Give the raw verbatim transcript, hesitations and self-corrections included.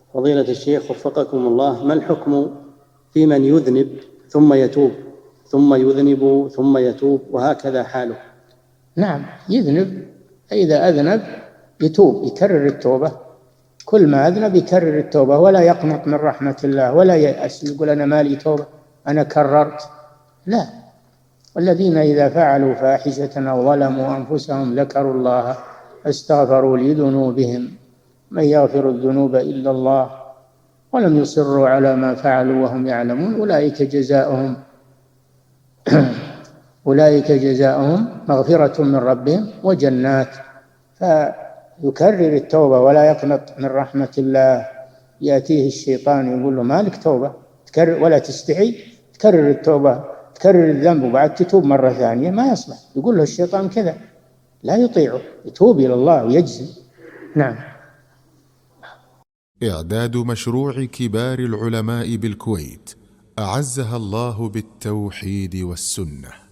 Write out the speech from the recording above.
فضيلة الشيخ وفقكم الله، ما الحكم في من يذنب ثم يتوب ثم يذنب ثم يتوب وهكذا حاله؟ نعم، يذنب، إذا أذنب يتوب، يكرر التوبة، كل ما أذنب يكرر التوبة، ولا يقنط من رحمة الله ولا ييأس يقول أنا مالي توبة أنا كررت، لا. والذين إذا فعلوا فاحشة أو ظلموا أنفسهم ذكروا الله فاستغفروا لذنوبهم من يغفر الذنوب إلا الله ولم يصروا على ما فعلوا وهم يعلمون أولئك جزاؤهم أولئك جزاؤهم مغفرة من ربهم وجنات. فيكرر التوبة ولا يقنط من رحمة الله، يأتيه الشيطان يقول له مالك توبة، تكرر ولا تستحي تكرر التوبة، تكرر الذنب وبعد تتوب مرة ثانية، ما يصلح. يقول له الشيطان كذا، لا يطيعه، يتوب إلى الله ويجزم. نعم. إعداد مشروع كبار العلماء بالكويت أعزها الله بالتوحيد والسنة.